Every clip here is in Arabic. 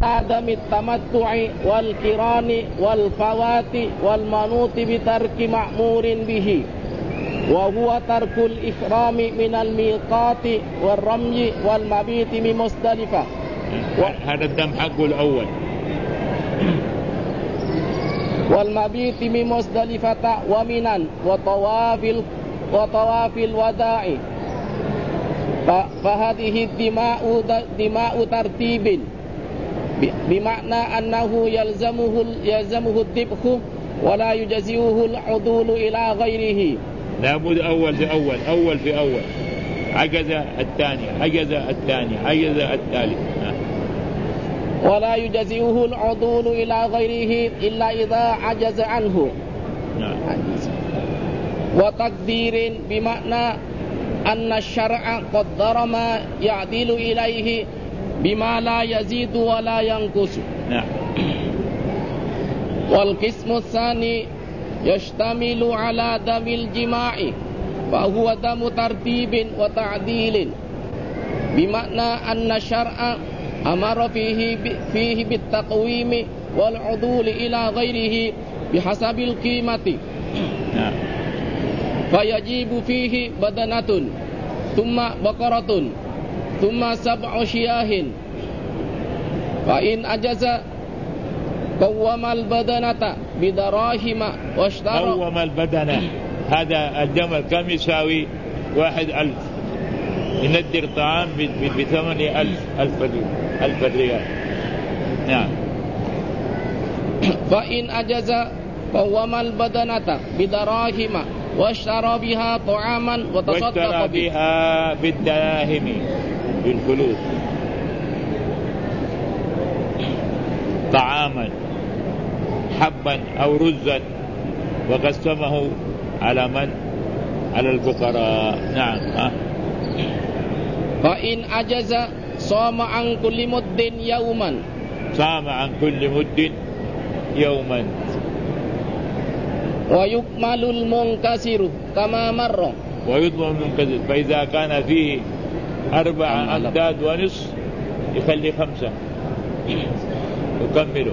عدم التمتع والقران والفوات والمنوط بترك مأمور به، وهو ترك الإحرام من الميقات والرمي والمبيت بمزدلفة. هذا الدم حقه الأول. والمبيت بمزدلفة ومنى وطواف الوداع. فهذه دماء ترتيب، بمعنى أنه يلزمه الذبح ولا يجزئه العدول إلى غيره. لابد أول في أول، أول في أول، عجز الثاني، عجز الثاني، عجز الثالث. ولا يجزئه العدول إلى غيره إلا إذا عجز عنه. وتقدير بمعنى أن الشرع قدر ما يعدل إليه بما لا يزيد ولا ينقص. والقسم الثاني يشتمل على دم الجماع، فهو دم ترتيب وتعديل، بمعنى أن الشرع أمر فيه بالتقويم والعدول إلى غيره بحسب القيمة. فيجيب فيه بدنة ثم بقرة ثم 7 شياه. فإن أجز قوم البدنة بدراهم واشترى. قوم البدنة، هذا الجمل كم يساوي؟ 1,000. يندر طعام بثمن 1,000 ريال. نعم. فإن أجز قوم البدنة بدراهم واشترى بها طعاما وتصدق بها بالدراهم، بالفلوس، طعاما حبا أو رزا، وقسمه على من؟ على الفقراء. نعم. فإن أجز صام عن كل مد يوما. صام عن كل مد يوما. ويكمل المنكسر كما مر. ويضمن المنكسر، فإذا كان فيه 4 أمداد ونصف يخلي 5 يكمله.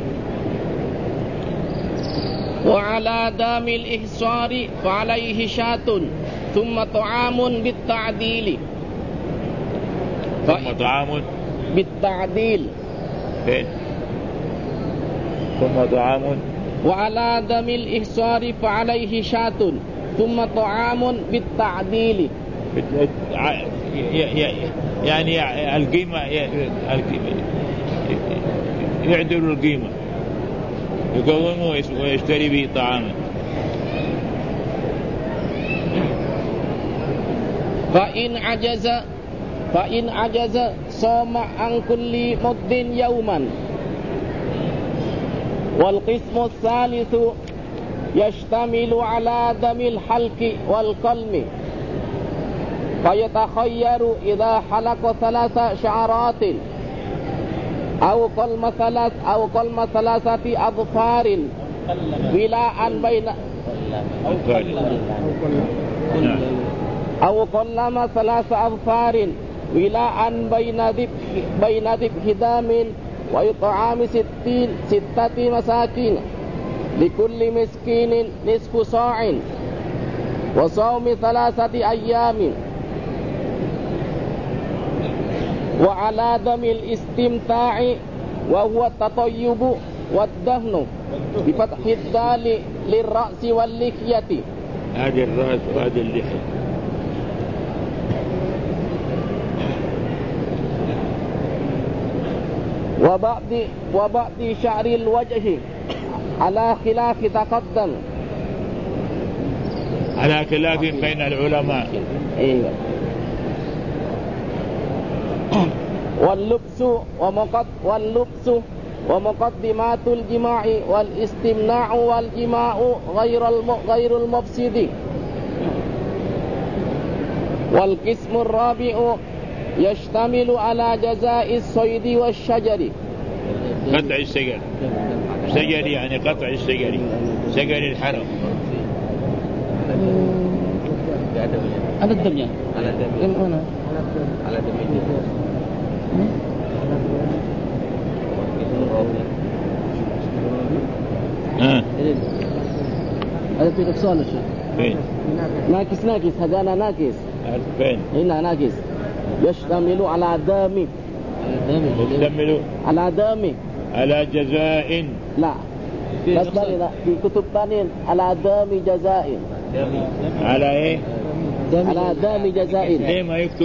وعلى دام الإحصار فعليه شاة ثم طعام بالتعديل. ثم طعام بالتعديل. فين؟ ثم طعام. وعلى دم الإحصار فعليه شاة ثم طعام بالتعديل. يعني القيمة يعدل القيمة، يقومه ويشتري به طعاما. فإن عجز صام عن كل مد يوما. والقسم الثالث يشتمل على دم الحلق والقلم، فيتخير إذا حلق 3 شعرات أو قلم 3 أظفار ولاء بين أو قلم 3 أظفار ولاء بين ذبح دام وإطعام 6 مساكين لكل مسكين نصف صاع وصوم 3 أيام. وعلى دم الاستمتاع وهو التطيب والدهن بفتح الدال للرأس واللحية. هذه الرأس وهذه اللحية. وبعض شعر الوجه على خلاف تقدم، على خلاف بين العلماء. واللبس ومقدمات الجماع والاستمناع والجماع غير المفسد. والقسم الرابع يشتمل على جزاء الصيد والشجر. قطع الشجر، شجر يعني قطع الشجر، شجر الحرم. على الدنيا، على الدنيا، هذا في نقصان الشيخ. فين؟ ناقص هذا ناقص. فين؟ هنا ناقص. يشتمل على دم. يشتمل على دم. على جزاء. لا. بس في كتب ثانية على دم جزاء. على ايه؟ على دم جزاء. ليه ما يكتب؟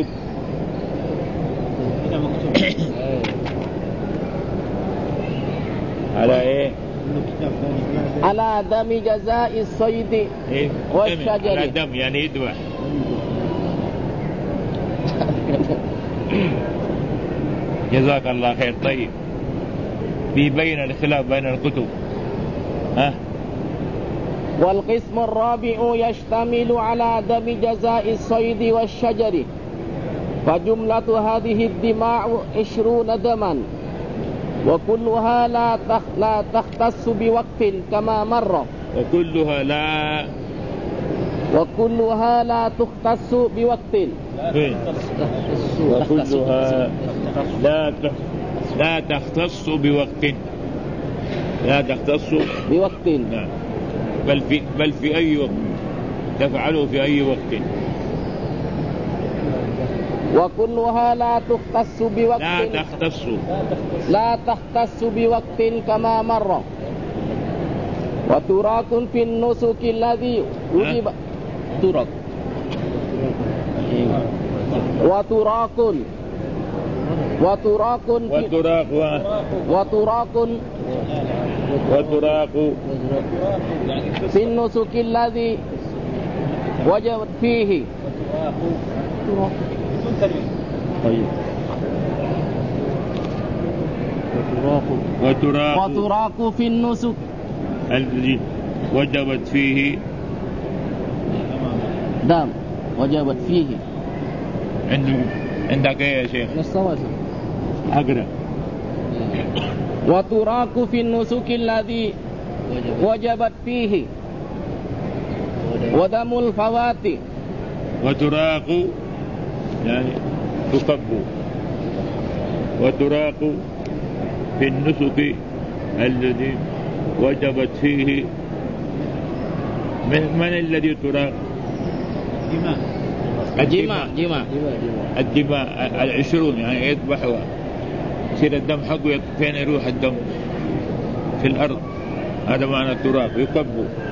على ايه؟ على دم جزاء الصيد والشجر. على دم يعني يذبح. جزاك الله خير. طيب بين الخلاف بين الكتب. والقسم الرابع يشتمل على دم جزاء الصيد والشجر، فجملة هذه الدماء 20 دما، وكلها لا تختص بوقت كما مر. وكلها لا تختص بوقت. وكلها لا تختص بوقت. لا تختص بوقت. نعم. بل في أي وقت تفعله في أي وقت. وكلها لا تختص بوقت. لا تختص بوقت كما مر. وتراك في النسك الذي وجب. تراك. وتراك في النسك الذي وجبت فيه. وتراك في النسك الذي وجبت فيه. دام وجبت فيه. عندك ايه يا شيخ؟ أقرأ. وتراك في النسك الذي وجبت فيه ودم الفوات. وتراق يعني تكب. وتراق في النسك الذي وجبت فيه. من الذي تراق؟ الدماء 20 يعني يذبحها. يصير الدم حقه فين يروح الدم؟ في الأرض. هذا معنى التراق. يكب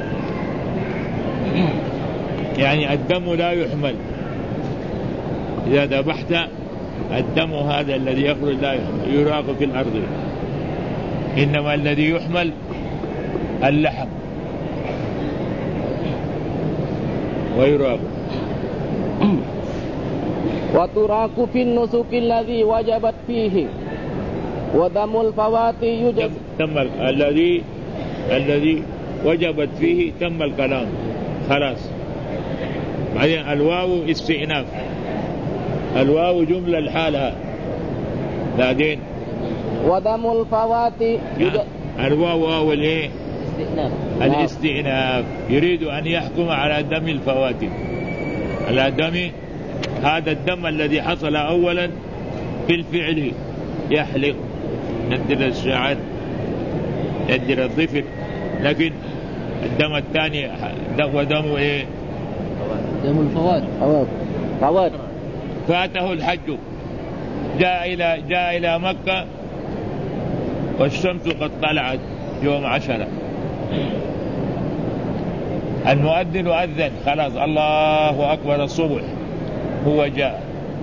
يعني الدم لا يحمل. إذا ذبحت الدم هذا الذي يخرج لا يراق في الأرض، إنما الذي يحمل اللحم ويراق. وتراك في النسك الذي وجبت فيه ودم الفوات يجب. تم الذي وجبت فيه. تم الكلام خلاص. بعدين الواو استئناف. الواو جملة الحالة. بعدين ودم الفوات الواو واو الايه؟ الاستئناف. يريد أن يحكم على دم الفوات. على دم هذا الدم الذي حصل أولا بالفعل. يحلق، يدر الشعر، يدر الظفر. لكن الدم الثاني ودم ايه؟ دم الفوات. فاته الحج، جاء إلى مكة والشمس قد طلعت يوم 10. المؤذن أذن خلاص الله أكبر الصبح. هو جاء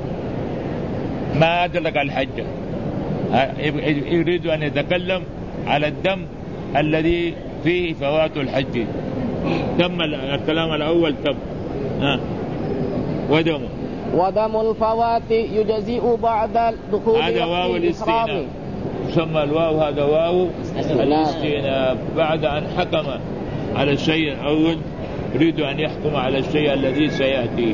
ما أدرك الحج. يريد أن يتكلم على الدم الذي فيه فوات الحج. تم الكلام الأول. تم. ودم الفوات يجزئ بعد دخول هذا واو الاستئناف. يسمى الواو هذا واو الاستئناف. بعد أن حكم على الشيء الأول يريد أن يحكم على الشيء الذي سيأتي.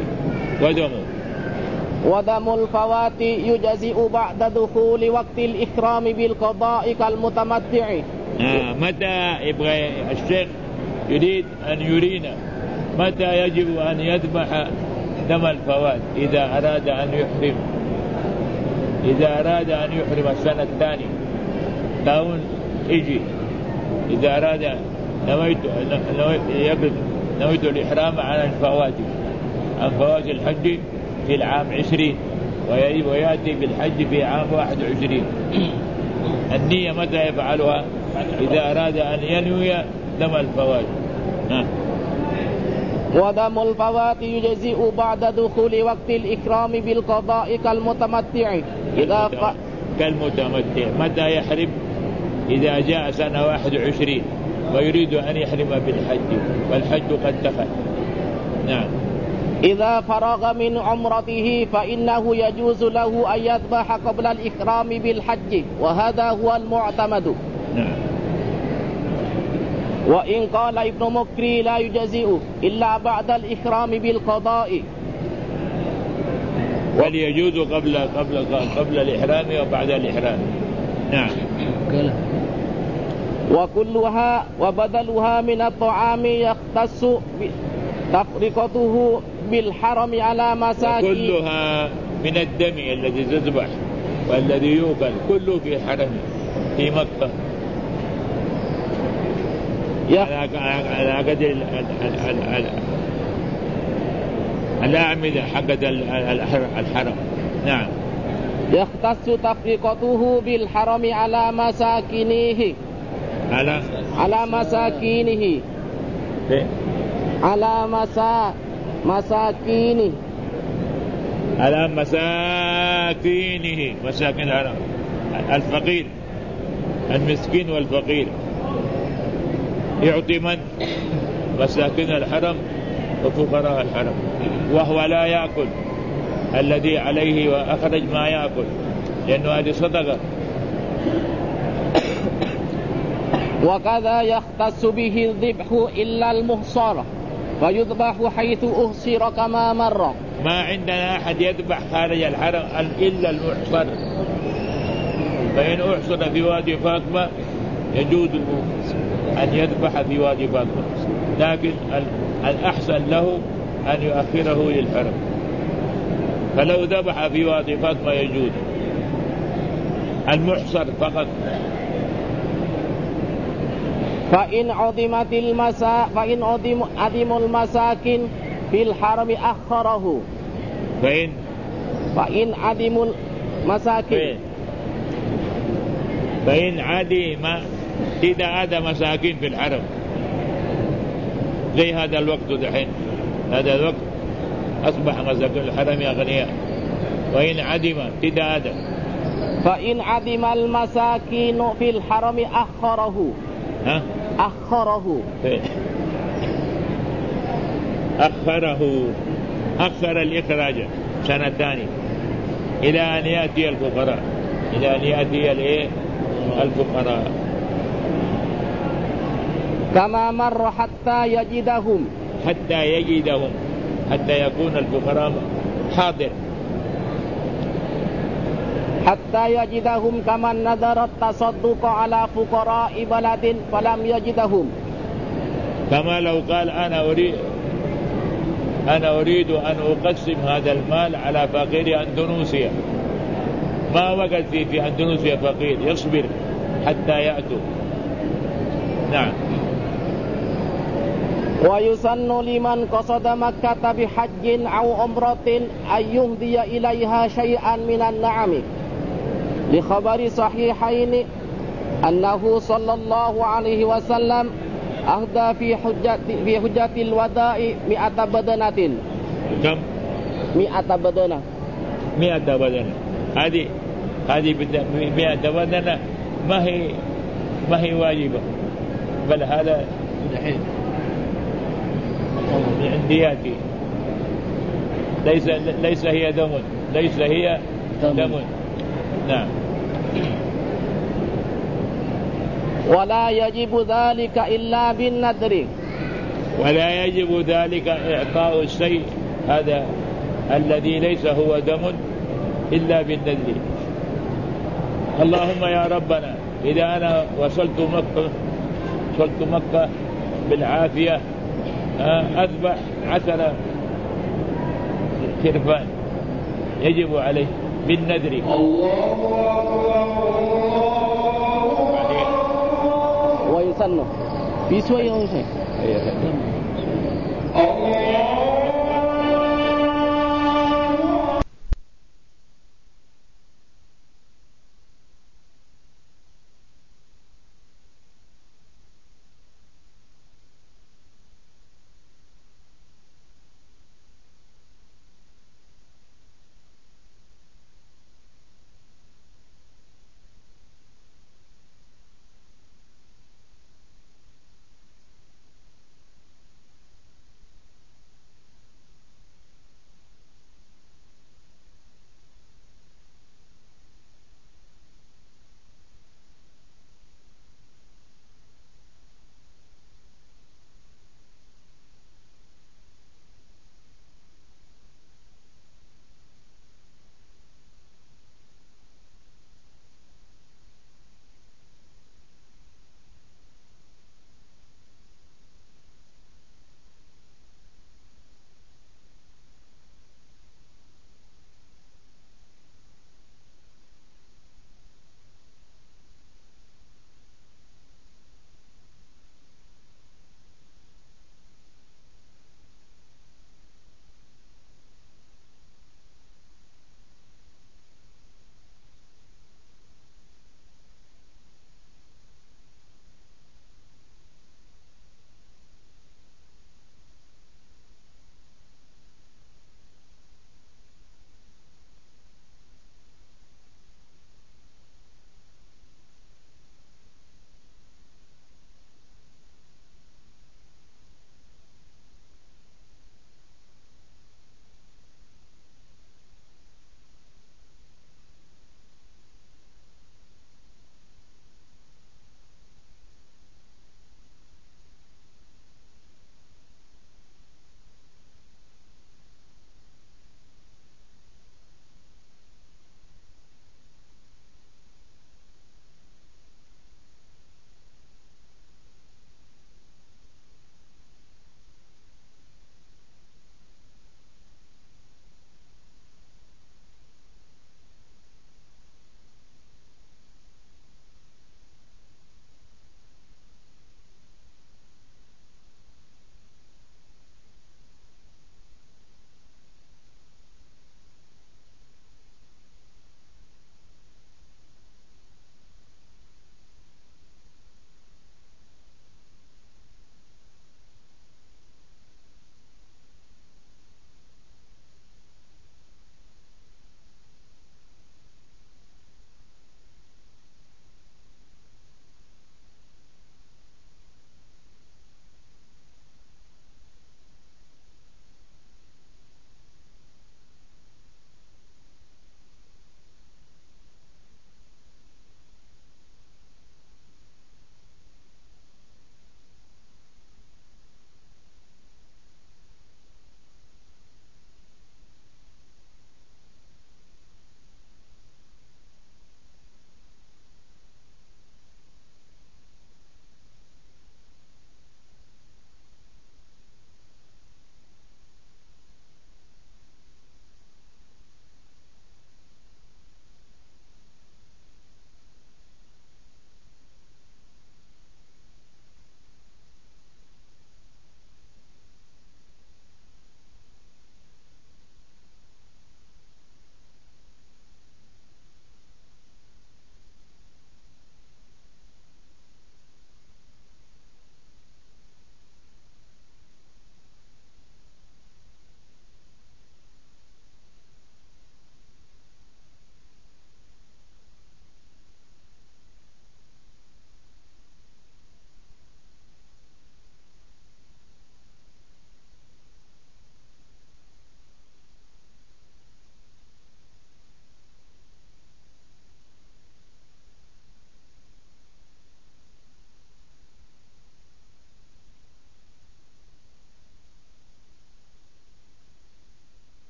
ودم الفوات يجزئ بعد دخول وقت الإكرام بالقضاء كالمتمتع. متى يبغى الشيخ يريد أن يرينا متى يجب أن يذبح دم الفوات؟ إذا أراد أن يحرم السنة الثانية كون يجي إذا أراد نويت الإحرام عن فوات الحج في العام 20 ويأتي بالحج في عام 21. النية متى يفعلها؟ إذا أراد أن ينوي دم الفوات. ودم الفوات يجزئ بعد دخول وقت الإحرام بالقضاء كالمتمتع كالمتمتع. متى يحرم؟ إذا جاء سنة 21 ويريد أن يحرم بالحج والحج قد دخل. نعم. إذا فرغ من عمرته فإنه يجوز له أن يذبح قبل الإحرام بالحج، وهذا هو المعتمد. نعم. وإن قال ابن مكري لا يجزئ إلا بعد الإحرام بالقضاء، بل يجوز قبل الإحرام وبعد الإحرام. نعم. وكلها وبدلها من الطعام يختص تفرقته بالحرم على مساكين. وكلها من الدم الذي تذبح والذي يؤكل كله في حرم في مكة على قدر الأعمدة حقت الحرم. نعم. يختص تفرقته بالحرم على مساكنه على مساكينه على مساكينه على مساكينه مساكين الحرم، الفقير المسكين والفقير يعطي من؟ مساكين الحرم وفقراء الحرم، وهو لا يأكل الذي عليه وأخرج ما يأكل لأنه هذه صدقة. وكذا يختص به الذبح إلا المحصر فيذبح حيث أحصر كما مر. ما عندنا أحد يذبح خارج الحرم إلا المحصر، فإن أحصر في وادي فاطمة يجوز أن يذبح في وادي فاطمة، لكن الأحسن له أن يؤخره للحرم، فلو ذبح في وادي فاطمة يجوز المحصر فقط. فإن عدم المساكن في الحرم أخره. فإن عدم المساكن فإن عدم إذا عاد مساكين في الحرم زي هذا الوقت دحين، هذا الوقت أصبح مساكين الحرم أغنياء. وإن عدم إذا عاد فإن عدم المساكين في الحرم أخره. أخر الإخراج سنتان إلى أن يأتي الفقراء، الفقراء كما مر حتى يجدهم حتى يكون الفقراء حاضر، حتى يجدهم كمن نذر التصدق على فقراء بلد فلم يجدهم. كما لو قال أنا أريد أن أقسم هذا المال على فقير أندونيسيا، ما وجد في أندونيسيا فقير يصبر حتى يأتوا. نعم. ويسن لمن قصد مكة بحج أو عمرة أن يهدي إليها شيئا من النعم، لخبر صحيحين أنه صلى الله عليه وسلم أهدى في حجة الوداع 100 بدنة. كم؟ 100 بدنة. 100 بدنة. هذه 100 بدنة ما هي واجبة، بل هذا من عندياتي، ليس هي دم. نعم. ولا يجب ذلك إلا بالنذر. ولا يجب ذلك إعطاء الشيء هذا الذي ليس هو دم إلا بالنذر. اللهم يا ربنا إذا أنا وصلت مكة بالعافية أذبح 10 خرفان، يجب عليه بالنذر. الله سنه في سوية الله